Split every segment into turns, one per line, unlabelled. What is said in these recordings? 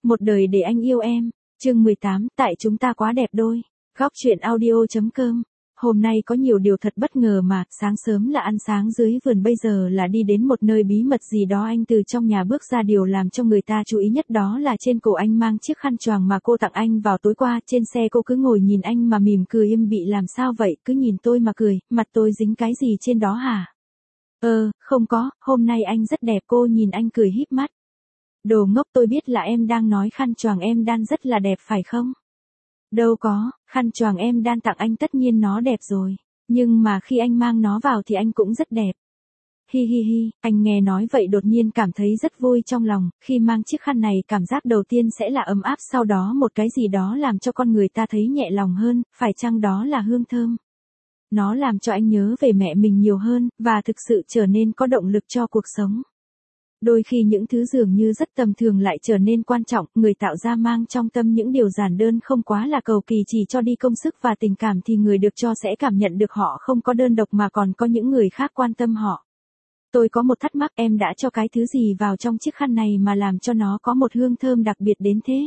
Một đời để anh yêu em. Chương 18, tại chúng ta quá đẹp đôi. Góc truyện audio.com. Hôm nay có nhiều điều thật bất ngờ mà, sáng sớm là ăn sáng dưới vườn, bây giờ là đi đến một nơi bí mật gì đó. Anh từ trong nhà bước ra, điều làm cho người ta chú ý nhất đó là trên cổ anh mang chiếc khăn choàng mà cô tặng anh vào tối qua. Trên xe cô cứ ngồi nhìn anh mà mỉm cười im bị. Làm sao vậy, cứ nhìn tôi mà cười, mặt tôi dính cái gì trên đó hả? Không có, hôm nay anh rất đẹp. Cô nhìn anh cười híp mắt. Đồ ngốc, tôi biết là em đang nói khăn choàng em đan rất là đẹp phải không? Đâu có, khăn choàng em đan tặng anh tất nhiên nó đẹp rồi. Nhưng mà khi anh mang nó vào thì anh cũng rất đẹp. Hi hi hi, anh nghe nói vậy đột nhiên cảm thấy rất vui trong lòng. Khi mang chiếc khăn này, cảm giác đầu tiên sẽ là ấm áp, sau đó một cái gì đó làm cho con người ta thấy nhẹ lòng hơn. Phải chăng đó là hương thơm? Nó làm cho anh nhớ về mẹ mình nhiều hơn, và thực sự trở nên có động lực cho cuộc sống. Đôi khi những thứ dường như rất tầm thường lại trở nên quan trọng. Người tạo ra mang trong tâm những điều giản đơn, không quá là cầu kỳ, chỉ cho đi công sức và tình cảm, thì người được cho sẽ cảm nhận được họ không có đơn độc mà còn có những người khác quan tâm họ. Tôi có một thắc mắc, em đã cho cái thứ gì vào trong chiếc khăn này mà làm cho nó có một hương thơm đặc biệt đến thế?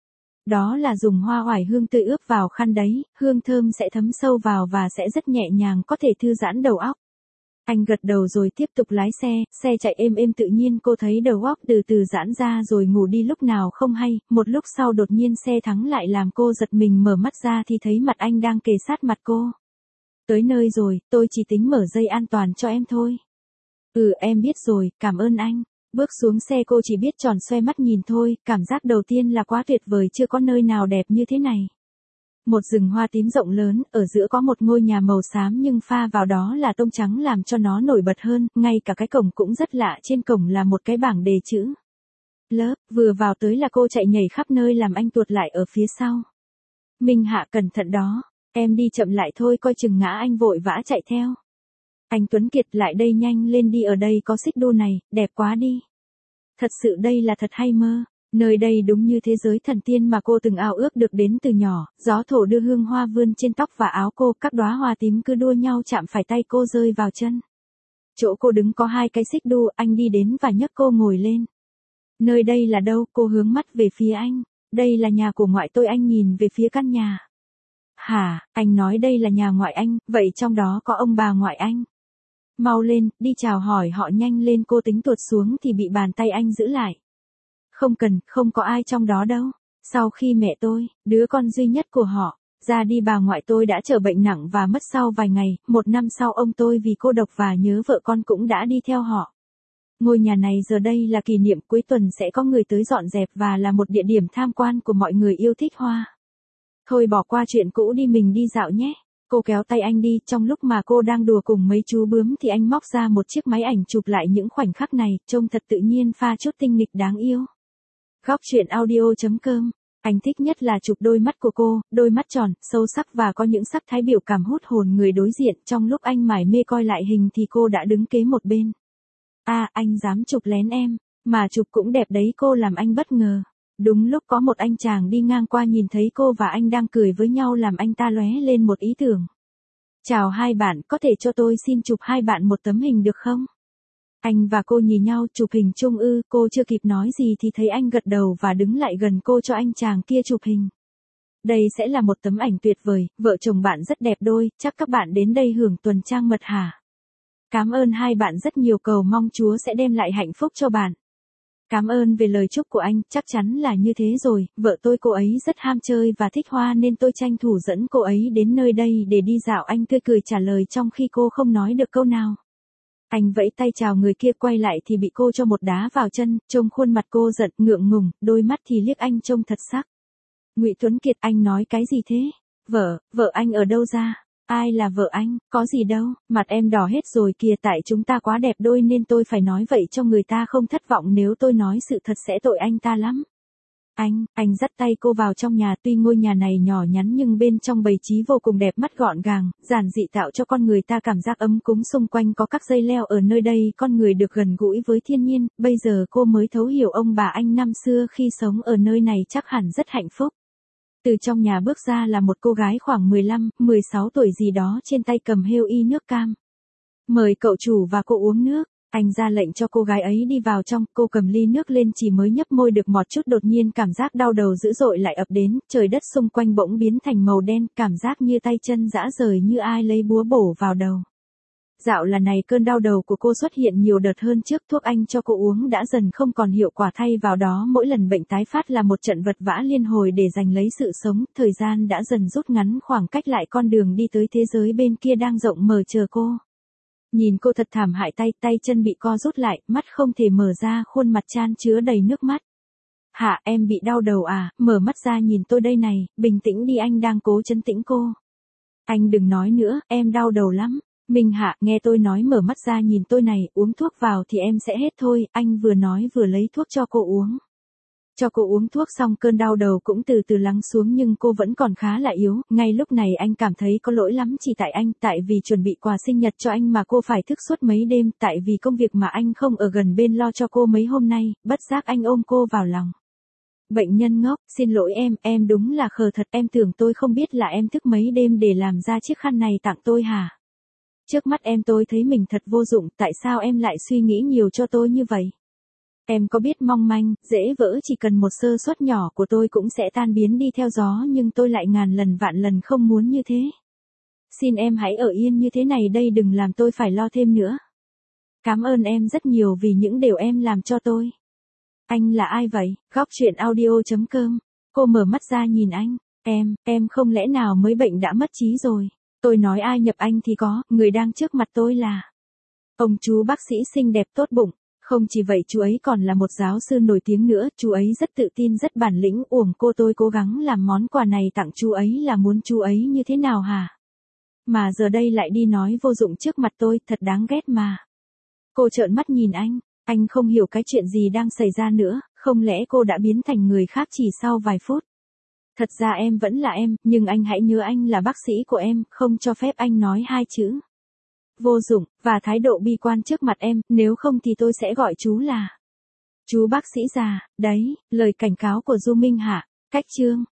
Đó là dùng hoa oải hương tươi ướp vào khăn đấy, hương thơm sẽ thấm sâu vào và sẽ rất nhẹ nhàng, có thể thư giãn đầu óc. Anh gật đầu rồi tiếp tục lái xe chạy êm êm, tự nhiên cô thấy đầu óc từ từ giãn ra rồi ngủ đi lúc nào không hay. Một lúc sau đột nhiên xe thắng lại làm cô giật mình, mở mắt ra thì thấy mặt anh đang kề sát mặt cô. Tới nơi rồi, tôi chỉ tính mở dây an toàn cho em thôi. Em biết rồi, cảm ơn anh. Bước xuống xe cô chỉ biết tròn xoe mắt nhìn thôi, cảm giác đầu tiên là quá tuyệt vời, chưa có nơi nào đẹp như thế này. Một rừng hoa tím rộng lớn, ở giữa có một ngôi nhà màu xám nhưng pha vào đó là tông trắng làm cho nó nổi bật hơn, ngay cả cái cổng cũng rất lạ, trên cổng là một cái bảng đề chữ Love. Vừa vào tới là cô chạy nhảy khắp nơi làm anh tuột lại ở phía sau. Minh Hạ, cẩn thận đó, em đi chậm lại thôi, coi chừng ngã. Anh vội vã chạy theo. Anh Tuấn Kiệt, lại đây, nhanh lên đi, ở đây có xích đu này, đẹp quá đi. Thật sự đây là thật hay mơ. Nơi đây đúng như thế giới thần tiên mà cô từng ao ước được đến từ nhỏ. Gió thổi đưa hương hoa vươn trên tóc và áo cô, các đóa hoa tím cứ đua nhau chạm phải tay cô, rơi vào chân. Chỗ cô đứng có hai cái xích đu, anh đi đến và nhấc cô ngồi lên. Nơi đây là đâu? Cô hướng mắt về phía anh. Đây là nhà của ngoại tôi. Anh nhìn về phía căn nhà. Hả? Anh nói đây là nhà ngoại anh, vậy trong đó có ông bà ngoại anh? Mau lên, đi chào hỏi họ nhanh lên. Cô tính tuột xuống thì bị bàn tay anh giữ lại. Không cần, không có ai trong đó đâu. Sau khi mẹ tôi, đứa con duy nhất của họ, ra đi, bà ngoại tôi đã trở bệnh nặng và mất sau vài ngày. Một năm sau, ông tôi vì cô độc và nhớ vợ con cũng đã đi theo họ. Ngôi nhà này giờ đây là kỷ niệm, cuối tuần sẽ có người tới dọn dẹp và là một địa điểm tham quan của mọi người yêu thích hoa. Thôi bỏ qua chuyện cũ đi, mình đi dạo nhé. Cô kéo tay anh đi, trong lúc mà cô đang đùa cùng mấy chú bướm thì anh móc ra một chiếc máy ảnh chụp lại những khoảnh khắc này, trông thật tự nhiên, pha chút tinh nghịch đáng yêu. Góc truyện audio.com. Anh thích nhất là chụp đôi mắt của cô, đôi mắt tròn, sâu sắc và có những sắc thái biểu cảm hút hồn người đối diện. Trong lúc anh mải mê coi lại hình thì cô đã đứng kế một bên. Anh dám chụp lén em, mà chụp cũng đẹp đấy. Cô làm anh bất ngờ. Đúng lúc có một anh chàng đi ngang qua nhìn thấy cô và anh đang cười với nhau làm anh ta lóe lên một ý tưởng. Chào hai bạn, có thể cho tôi xin chụp hai bạn một tấm hình được không? Anh và cô nhìn nhau, chụp hình chung ư? Cô chưa kịp nói gì thì thấy anh gật đầu và đứng lại gần cô cho anh chàng kia chụp hình. Đây sẽ là một tấm ảnh tuyệt vời, vợ chồng bạn rất đẹp đôi, chắc các bạn đến đây hưởng tuần trăng mật hả? Cảm ơn hai bạn rất nhiều, cầu mong Chúa sẽ đem lại hạnh phúc cho bạn. Cảm ơn về lời chúc của anh, chắc chắn là như thế rồi, vợ tôi cô ấy rất ham chơi và thích hoa nên tôi tranh thủ dẫn cô ấy đến nơi đây để đi dạo. Anh tươi cười trả lời trong khi cô không nói được câu nào. Anh vẫy tay chào người kia, quay lại thì bị cô cho một đá vào chân, trông khuôn mặt cô giận, ngượng ngùng, đôi mắt thì liếc anh trông thật sắc. Ngụy Tuấn Kiệt, anh nói cái gì thế? Vợ anh ở đâu ra? Ai là vợ anh? Có gì đâu, mặt em đỏ hết rồi kìa, tại chúng ta quá đẹp đôi nên tôi phải nói vậy cho người ta không thất vọng, nếu tôi nói sự thật sẽ tội anh ta lắm. Anh dắt tay cô vào trong nhà, tuy ngôi nhà này nhỏ nhắn nhưng bên trong bày trí vô cùng đẹp mắt, gọn gàng, giản dị, tạo cho con người ta cảm giác ấm cúng. Xung quanh có các dây leo, ở nơi đây con người được gần gũi với thiên nhiên. Bây giờ cô mới thấu hiểu ông bà anh năm xưa khi sống ở nơi này chắc hẳn rất hạnh phúc. Từ trong nhà bước ra là một cô gái khoảng 15, 16 tuổi gì đó, trên tay cầm hêu y nước cam. Mời cậu chủ và cô uống nước. Anh ra lệnh cho cô gái ấy đi vào trong, cô cầm ly nước lên chỉ mới nhấp môi được một chút đột nhiên cảm giác đau đầu dữ dội lại ập đến, trời đất xung quanh bỗng biến thành màu đen, cảm giác như tay chân rã rời như ai lấy búa bổ vào đầu. Dạo là này cơn đau đầu của cô xuất hiện nhiều đợt hơn trước, thuốc anh cho cô uống đã dần không còn hiệu quả, thay vào đó mỗi lần bệnh tái phát là một trận vật vã liên hồi để giành lấy sự sống, thời gian đã dần rút ngắn khoảng cách lại con đường đi tới thế giới bên kia đang rộng mở chờ cô. Nhìn cô thật thảm hại, tay chân bị co rút lại, mắt không thể mở ra, khuôn mặt chan chứa đầy nước mắt. Hạ, em bị đau đầu à, mở mắt ra nhìn tôi đây này, bình tĩnh đi, anh đang cố trấn tĩnh cô. Anh đừng nói nữa, em đau đầu lắm. Minh Hạ, nghe tôi nói, mở mắt ra nhìn tôi này, uống thuốc vào thì em sẽ hết thôi, anh vừa nói vừa lấy thuốc cho cô uống. Cho cô uống thuốc xong cơn đau đầu cũng từ từ lắng xuống nhưng cô vẫn còn khá là yếu, ngay lúc này anh cảm thấy có lỗi lắm chỉ tại anh, tại vì chuẩn bị quà sinh nhật cho anh mà cô phải thức suốt mấy đêm, tại vì công việc mà anh không ở gần bên lo cho cô mấy hôm nay, bất giác anh ôm cô vào lòng. Bệnh nhân ngốc, xin lỗi em đúng là khờ thật, em tưởng tôi không biết là em thức mấy đêm để làm ra chiếc khăn này tặng tôi hả? Trước mắt em tôi thấy mình thật vô dụng, tại sao em lại suy nghĩ nhiều cho tôi như vậy? Em có biết mong manh, dễ vỡ chỉ cần một sơ suất nhỏ của tôi cũng sẽ tan biến đi theo gió nhưng tôi lại ngàn lần vạn lần không muốn như thế. Xin em hãy ở yên như thế này đây, đừng làm tôi phải lo thêm nữa. Cảm ơn em rất nhiều vì những điều em làm cho tôi. Anh là ai vậy? Góc chuyện audio.com. Cô mở mắt ra nhìn anh. Em không lẽ nào mới bệnh đã mất trí rồi? Tôi nói ai nhập anh thì có, người đang trước mặt tôi là ông chú bác sĩ xinh đẹp tốt bụng. Không chỉ vậy chú ấy còn là một giáo sư nổi tiếng nữa, chú ấy rất tự tin rất bản lĩnh, uổng cô tôi cố gắng làm món quà này tặng chú ấy là muốn chú ấy như thế nào hả? Mà giờ đây lại đi nói vô dụng trước mặt tôi, thật đáng ghét mà. Cô trợn mắt nhìn anh không hiểu cái chuyện gì đang xảy ra nữa, không lẽ cô đã biến thành người khác chỉ sau vài phút? Thật ra em vẫn là em, nhưng anh hãy nhớ anh là bác sĩ của em, không cho phép anh nói hai chữ vô dụng, và thái độ bi quan trước mặt em, nếu không thì tôi sẽ gọi chú là chú bác sĩ già, đấy, lời cảnh cáo của Du Minh Hạ. Cách chương